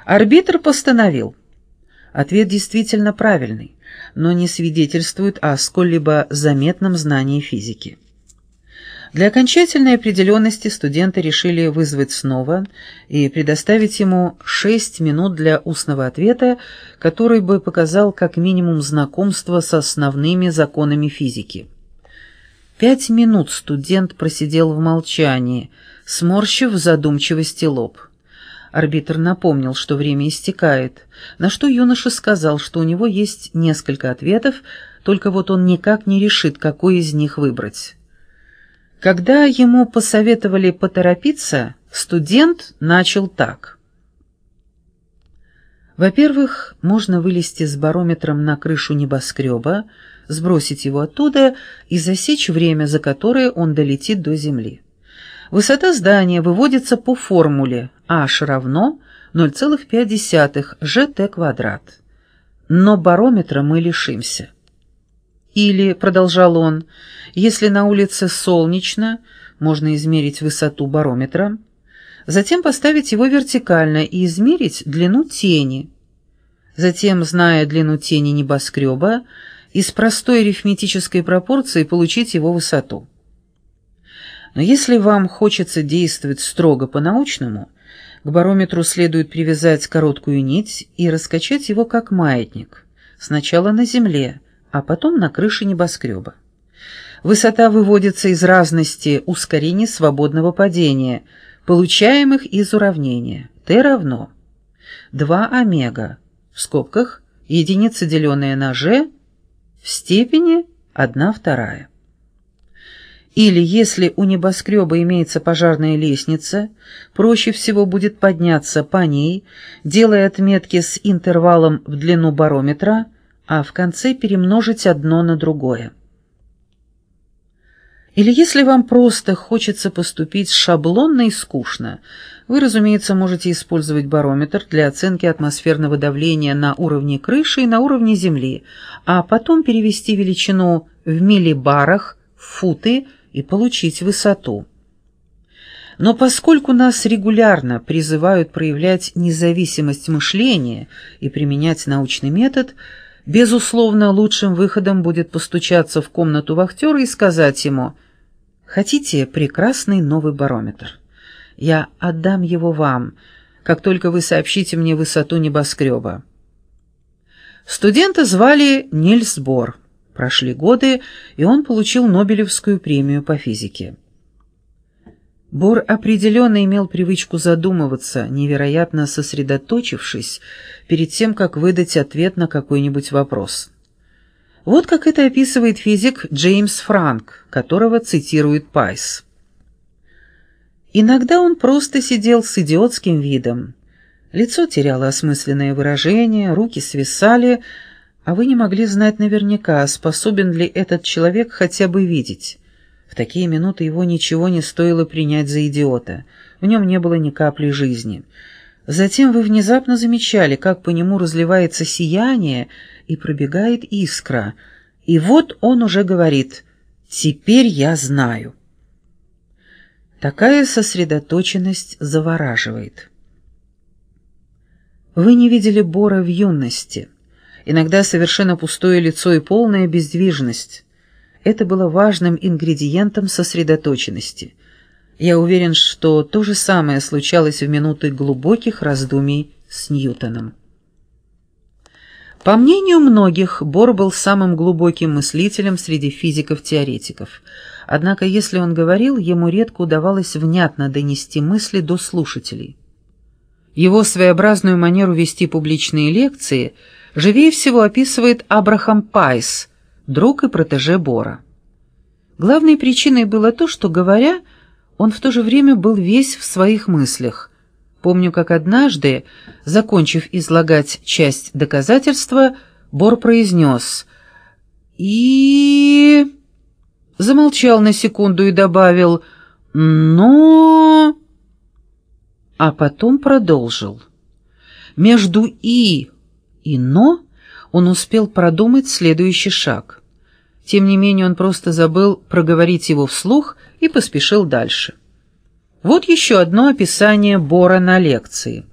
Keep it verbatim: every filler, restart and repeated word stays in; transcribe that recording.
Арбитр постановил. Ответ действительно правильный, но не свидетельствует о сколь-либо заметном знании физики. Для окончательной определенности студенты решили вызвать снова и предоставить ему шесть минут для устного ответа, который бы показал как минимум знакомство с основными законами физики. Пять минут студент просидел в молчании, сморщив в задумчивости лоб. Арбитр напомнил, что время истекает, на что юноша сказал, что у него есть несколько ответов, только вот он никак не решит, какой из них выбрать. Когда ему посоветовали поторопиться, студент начал так. Во-первых, можно вылезти с барометром на крышу небоскреба, сбросить его оттуда и засечь время, за которое он долетит до Земли. Высота здания выводится по формуле h равно ноль целых пять десятых жэ тэ квадрат. Но барометра мы лишимся. Или, продолжал он, если на улице солнечно, можно измерить высоту барометра, затем поставить его вертикально и измерить длину тени. Затем, зная длину тени небоскреба, из простой арифметической пропорции получить его высоту. Но если вам хочется действовать строго по-научному, к барометру следует привязать короткую нить и раскачать его как маятник, сначала на земле, а потом на крыше небоскреба. Высота выводится из разности ускорений свободного падения, получаемых из уравнения t равно два омега, в скобках единица, деленная на g, в степени одна вторая. Или, если у небоскреба имеется пожарная лестница, проще всего будет подняться по ней, делая отметки с интервалом в длину барометра, а в конце перемножить одно на другое. Или если вам просто хочется поступить шаблонно и скучно, вы, разумеется, можете использовать барометр для оценки атмосферного давления на уровне крыши и на уровне земли, а потом перевести величину в миллибарах, в футы и получить высоту. Но поскольку нас регулярно призывают проявлять независимость мышления и применять научный метод, безусловно, лучшим выходом будет постучаться в комнату вахтера и сказать ему: «Хотите прекрасный новый барометр? Я отдам его вам, как только вы сообщите мне высоту небоскреба». Студента звали Нильс Бор. Прошли годы, и он получил Нобелевскую премию по физике. Бор определенно имел привычку задумываться, невероятно сосредоточившись, перед тем, как выдать ответ на какой-нибудь вопрос. Вот как это описывает физик Джеймс Франк, которого цитирует Пайс. «Иногда он просто сидел с идиотским видом. Лицо теряло осмысленное выражение, руки свисали, а вы не могли знать наверняка, способен ли этот человек хотя бы видеть. В такие минуты его ничего не стоило принять за идиота, в нем не было ни капли жизни. Затем вы внезапно замечали, как по нему разливается сияние и пробегает искра, и вот он уже говорит: «Теперь я знаю». Такая сосредоточенность завораживает. Вы не видели Бора в юности. Иногда совершенно пустое лицо и полная бездвижность. Это было важным ингредиентом сосредоточенности. Я уверен, что то же самое случалось в минуты глубоких раздумий с Ньютоном. По мнению многих, Бор был самым глубоким мыслителем среди физиков-теоретиков. Однако, если он говорил, ему редко удавалось внятно донести мысли до слушателей. Его своеобразную манеру вести публичные лекции живее всего описывает Абрахам Пайс, друг и протеже Бора. Главной причиной было то, что, говоря, он в то же время был весь в своих мыслях. Помню, как однажды, закончив излагать часть доказательства, Бор произнес «и...» замолчал на секунду и добавил «но...» а потом продолжил. Между «и» и «но» он успел продумать следующий шаг. Тем не менее, он просто забыл проговорить его вслух и поспешил дальше. Вот еще одно описание Бора на лекции.